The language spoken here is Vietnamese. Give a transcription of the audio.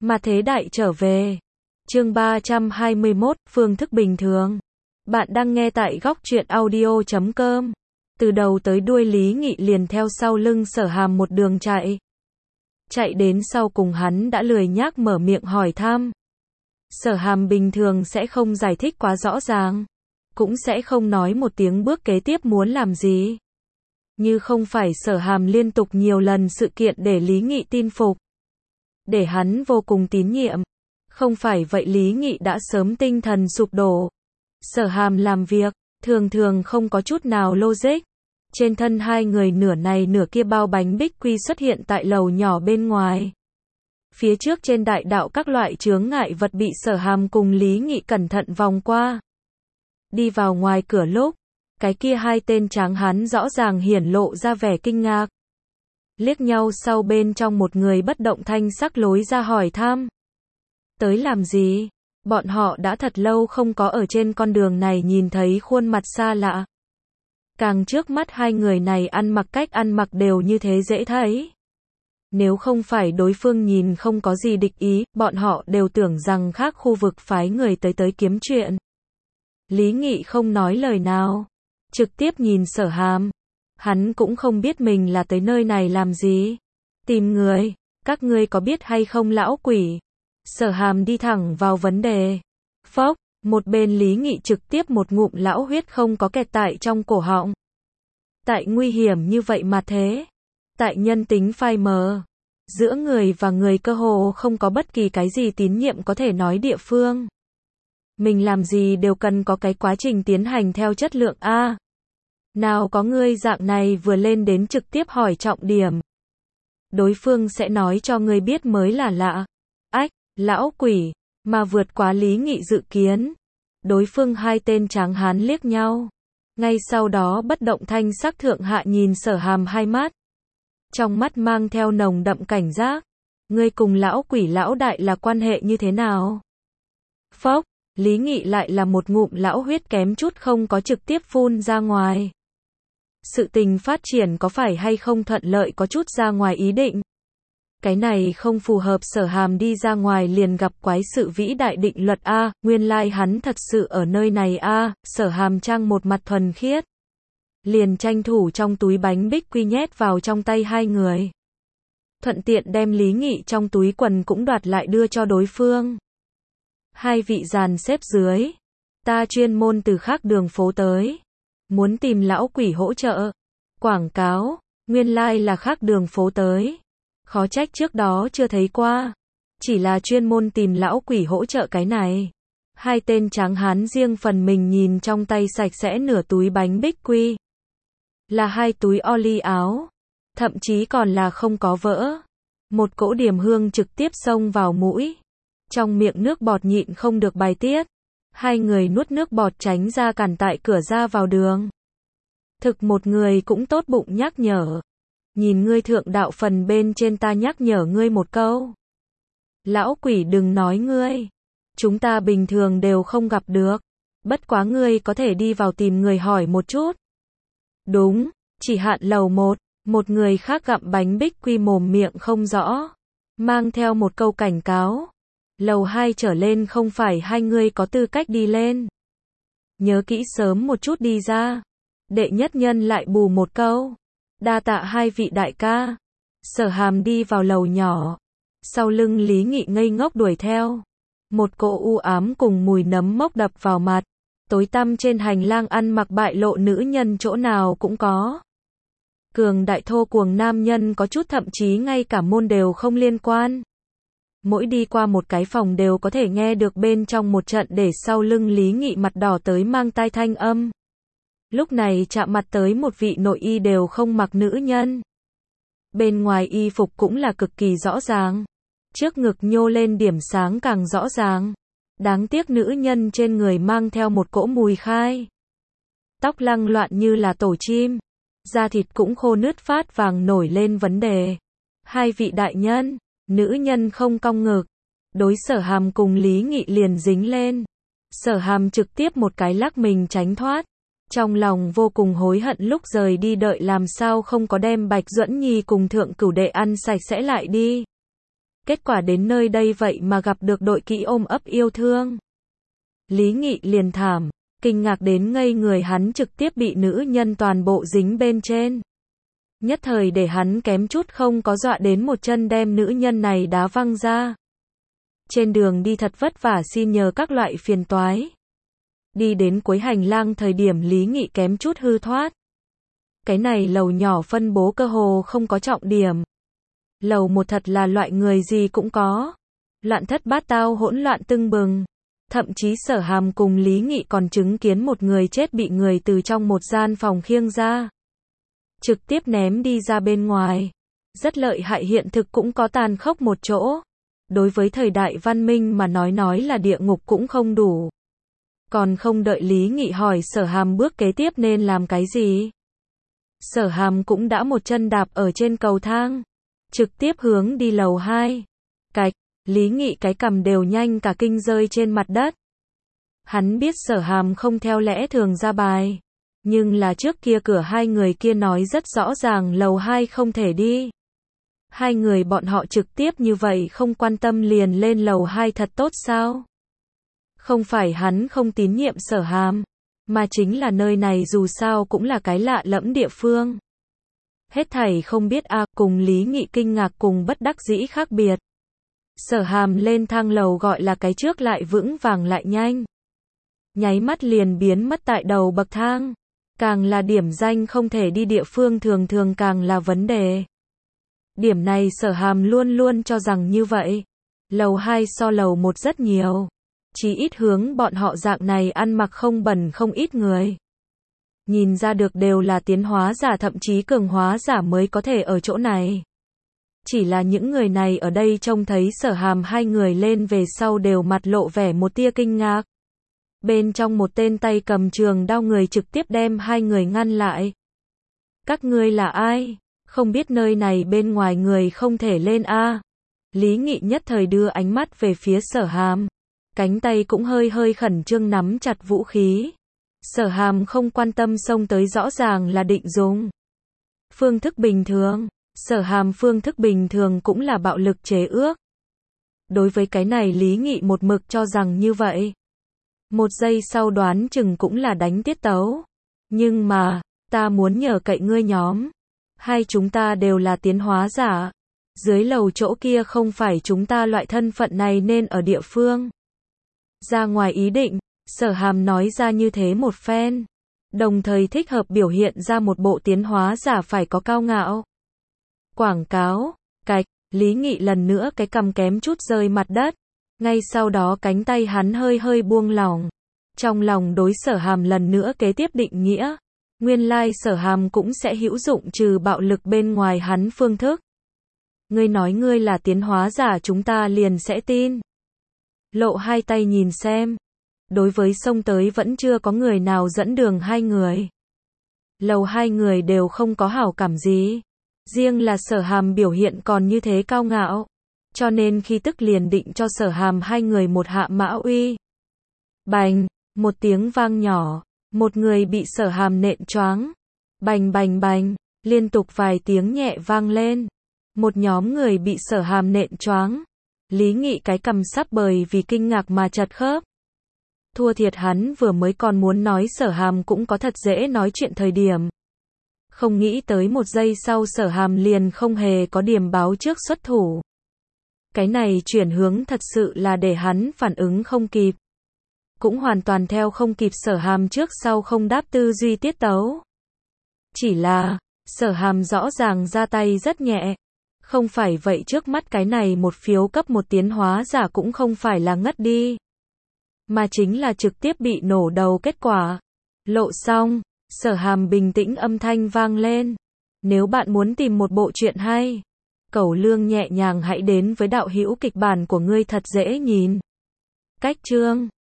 Mà thế đại trở về. Chương 321, phương thức bình thường. Bạn đang nghe tại góc truyện audio.com. Từ đầu tới đuôi Lý Nghị liền theo sau lưng Sở Hàm một đường chạy. Chạy đến sau cùng hắn đã lười nhác mở miệng hỏi thăm. Sở Hàm bình thường sẽ không giải thích quá rõ ràng. Cũng sẽ không nói một tiếng bước kế tiếp muốn làm gì. Như không phải Sở Hàm liên tục nhiều lần sự kiện để Lý Nghị tin phục. Để hắn vô cùng tín nhiệm. Không phải vậy Lý Nghị đã sớm tinh thần sụp đổ. Sở Hàm làm việc, thường thường không có chút nào logic. Trên thân hai người nửa này nửa kia bao bánh bích quy xuất hiện tại lầu nhỏ bên ngoài. Phía trước trên đại đạo các loại chướng ngại vật bị Sở Hàm cùng Lý Nghị cẩn thận vòng qua. Đi vào ngoài cửa lúc, cái kia hai tên tráng hán rõ ràng hiển lộ ra vẻ kinh ngạc. Liếc nhau sau bên trong một người bất động thanh sắc lối ra hỏi thăm. Tới làm gì? Bọn họ đã thật lâu không có ở trên con đường này nhìn thấy khuôn mặt xa lạ. Càng trước mắt hai người này cách ăn mặc đều như thế dễ thấy. Nếu không phải đối phương nhìn không có gì địch ý, bọn họ đều tưởng rằng khác khu vực phái người tới kiếm chuyện. Lý Nghị không nói lời nào. Trực tiếp nhìn Sở Hàm. Hắn cũng không biết mình là tới nơi này làm gì. Tìm người, các ngươi có biết hay không lão quỷ? Sở Hàm đi thẳng vào vấn đề. Phốc, một bên Lý Nghị trực tiếp một ngụm lão huyết không có kẹt tại trong cổ họng. Tại nguy hiểm như vậy mà thế. Tại nhân tính phai mờ. Giữa người và người cơ hồ không có bất kỳ cái gì tín nhiệm có thể nói địa phương. Mình làm gì đều cần có cái quá trình tiến hành theo chất lượng A. Nào có ngươi dạng này vừa lên đến trực tiếp hỏi trọng điểm. Đối phương sẽ nói cho ngươi biết mới là lạ. Ách, lão quỷ, mà vượt quá Lý Nghị dự kiến. Đối phương hai tên tráng hán liếc nhau. Ngay sau đó bất động thanh sắc thượng hạ nhìn Sở Hàm hai mắt. Trong mắt mang theo nồng đậm cảnh giác. Ngươi cùng lão quỷ lão đại là quan hệ như thế nào? Phốc, Lý Nghị lại là một ngụm lão huyết kém chút không có trực tiếp phun ra ngoài. Sự tình phát triển có phải hay không thuận lợi có chút ra ngoài ý định. Cái này không phù hợp. Sở Hàm đi ra ngoài liền gặp quái sự vĩ đại định luật A, nguyên lai hắn thật sự ở nơi này A, Sở Hàm trang một mặt thuần khiết. Liền tranh thủ trong túi bánh bích quy nhét vào trong tay hai người. Thuận tiện đem Lý Nghị trong túi quần cũng đoạt lại đưa cho đối phương. Hai vị dàn xếp dưới. Ta chuyên môn từ khác đường phố tới. Muốn tìm lão quỷ hỗ trợ. Quảng cáo, nguyên lai là khác đường phố tới. Khó trách trước đó chưa thấy qua. Chỉ là chuyên môn tìm lão quỷ hỗ trợ cái này. Hai tên tráng hán riêng phần mình nhìn trong tay sạch sẽ nửa túi bánh bích quy. Là hai túi oli áo. Thậm chí còn là không có vỡ. Một cỗ điểm hương trực tiếp xông vào mũi. Trong miệng nước bọt nhịn không được bài tiết. Hai người nuốt nước bọt tránh ra cản tại cửa ra vào đường. Thực một người cũng tốt bụng nhắc nhở. Nhìn ngươi thượng đạo phần bên trên ta nhắc nhở ngươi một câu. Lão quỷ đừng nói ngươi. Chúng ta bình thường đều không gặp được. Bất quá ngươi có thể đi vào tìm người hỏi một chút. Đúng, chỉ hạn lầu 1. Một người khác gặm bánh bích quy mồm miệng không rõ. Mang theo một câu cảnh cáo. Lầu 2 trở lên không phải hai người có tư cách đi lên. Nhớ kỹ sớm một chút đi ra. Đệ nhất nhân lại bù một câu. Đa tạ hai vị đại ca. Sở Hàm đi vào lầu nhỏ. Sau lưng Lý Nghị ngây ngốc đuổi theo. Một cỗ u ám cùng mùi nấm mốc đập vào mặt. Tối tăm trên hành lang ăn mặc bại lộ nữ nhân chỗ nào cũng có. Cường đại thô cuồng nam nhân có chút thậm chí ngay cả môn đều không liên quan. Mỗi đi qua một cái phòng đều có thể nghe được bên trong một trận để sau lưng Lý Nghị mặt đỏ tới mang tai thanh âm. Lúc này chạm mặt tới một vị nội y đều không mặc nữ nhân. Bên ngoài y phục cũng là cực kỳ rõ ràng. Trước ngực nhô lên điểm sáng càng rõ ràng. Đáng tiếc nữ nhân trên người mang theo một cỗ mùi khai. Tóc lăng loạn như là tổ chim. Da thịt cũng khô nứt phát vàng nổi lên vấn đề. Hai vị đại nhân, nữ nhân không cong ngực. Đối Sở Hàm cùng Lý Nghị liền dính lên. Sở Hàm trực tiếp một cái lắc mình tránh thoát. Trong lòng vô cùng hối hận lúc rời đi đợi làm sao không có đem Bạch Duẫn Nhi cùng Thượng Cửu Đệ ăn sạch sẽ lại đi. Kết quả đến nơi đây vậy mà gặp được đội kỹ ôm ấp yêu thương. Lý Nghị liền thảm, kinh ngạc đến ngây người, hắn trực tiếp bị nữ nhân toàn bộ dính bên trên. Nhất thời để hắn kém chút không có dọa đến một chân đem nữ nhân này đá văng ra. Trên đường đi thật vất vả xin nhờ các loại phiền toái. Đi đến cuối hành lang thời điểm Lý Nghị kém chút hư thoát. Cái này lầu nhỏ phân bố cơ hồ không có trọng điểm. Lầu một thật là loại người gì cũng có. Loạn thất bát tao, hỗn loạn tưng bừng. Thậm chí Sở Hàm cùng Lý Nghị còn chứng kiến một người chết bị người từ trong một gian phòng khiêng ra, trực tiếp ném đi ra bên ngoài. Rất lợi hại, hiện thực cũng có tàn khốc một chỗ. Đối với thời đại văn minh mà nói là địa ngục cũng không đủ. Còn không đợi Lý Nghị hỏi Sở Hàm bước kế tiếp nên làm cái gì, Sở Hàm cũng đã một chân đạp ở trên cầu thang, trực tiếp hướng đi lầu 2. Cạch, Lý Nghị cái cằm đều nhanh cả kinh rơi trên mặt đất. Hắn biết Sở Hàm không theo lẽ thường ra bài, nhưng là trước kia cửa hai người kia nói rất rõ ràng lầu 2 không thể đi. Hai người bọn họ trực tiếp như vậy không quan tâm liền lên lầu 2 thật tốt sao? Không phải hắn không tín nhiệm Sở Hàm, mà chính là nơi này dù sao cũng là cái lạ lẫm địa phương. Hết thảy không biết cùng Lý Nghị kinh ngạc cùng bất đắc dĩ khác biệt. Sở Hàm lên thang lầu gọi là cái trước lại vững vàng lại nhanh. Nháy mắt liền biến mất tại đầu bậc thang. Càng là điểm danh không thể đi địa phương thường thường càng là vấn đề. Điểm này Sở Hàm luôn luôn cho rằng như vậy. Lầu 2 so lầu 1 rất nhiều. Chỉ ít hướng bọn họ dạng này ăn mặc không bẩn không ít người. Nhìn ra được đều là tiến hóa giả thậm chí cường hóa giả mới có thể ở chỗ này. Chỉ là những người này ở đây trông thấy Sở Hàm hai người lên về sau đều mặt lộ vẻ một tia kinh ngạc. Bên trong một tên tay cầm trường đao người trực tiếp đem hai người ngăn lại. Các ngươi là ai? Không biết nơi này bên ngoài người không thể lên a? Lý Nghị nhất thời đưa ánh mắt về phía Sở Hàm. Cánh tay cũng hơi hơi khẩn trương nắm chặt vũ khí. Sở Hàm không quan tâm xông tới, rõ ràng là định dùng phương thức bình thường. Sở Hàm phương thức bình thường cũng là bạo lực chế ước. Đối với cái này Lý Nghị một mực cho rằng như vậy. Một giây sau đoán chừng cũng là đánh tiết tấu. Nhưng mà, ta muốn nhờ cậy ngươi nhóm. Hai chúng ta đều là tiến hóa giả. Dưới lầu chỗ kia không phải chúng ta loại thân phận này nên ở địa phương. Ra ngoài ý định, Sở Hàm nói ra như thế một phen. Đồng thời thích hợp biểu hiện ra một bộ tiến hóa giả phải có cao ngạo. Quảng cáo, cạch, Lý Nghị lần nữa cái cằm kém chút rơi mặt đất. Ngay sau đó cánh tay hắn hơi hơi buông lỏng. Trong lòng đối Sở Hàm lần nữa kế tiếp định nghĩa. Nguyên lai Sở Hàm cũng sẽ hữu dụng trừ bạo lực bên ngoài hắn phương thức. Ngươi nói ngươi là tiến hóa giả chúng ta liền sẽ tin. Lộ hai tay nhìn xem. Đối với xông tới vẫn chưa có người nào dẫn đường hai người. Lầu hai người đều không có hảo cảm gì. Riêng là Sở Hàm biểu hiện còn như thế cao ngạo. Cho nên khi tức liền định cho Sở Hàm hai người một hạ mã uy. Bành, một tiếng vang nhỏ. Một người bị Sở Hàm nện choáng. Bành bành bành, liên tục vài tiếng nhẹ vang lên. Một nhóm người bị Sở Hàm nện choáng. Lý Nghị cái cằm sắp bởi vì kinh ngạc mà chật khớp. Thua thiệt hắn vừa mới còn muốn nói Sở Hàm cũng có thật dễ nói chuyện thời điểm. Không nghĩ tới một giây sau Sở Hàm liền không hề có điểm báo trước xuất thủ. Cái này chuyển hướng thật sự là để hắn phản ứng không kịp. Cũng hoàn toàn theo không kịp Sở Hàm trước sau không đáp tư duy tiết tấu. Chỉ là, Sở Hàm rõ ràng ra tay rất nhẹ. Không phải vậy trước mắt cái này một phiếu cấp một tiến hóa giả cũng không phải là ngất đi. Mà chính là trực tiếp bị nổ đầu kết quả. Lộ xong, Sở Hàm bình tĩnh âm thanh vang lên. Nếu bạn muốn tìm một bộ truyện hay, Cẩu Lương nhẹ nhàng hãy đến với đạo hữu kịch bản của ngươi thật dễ nhìn. Cách chương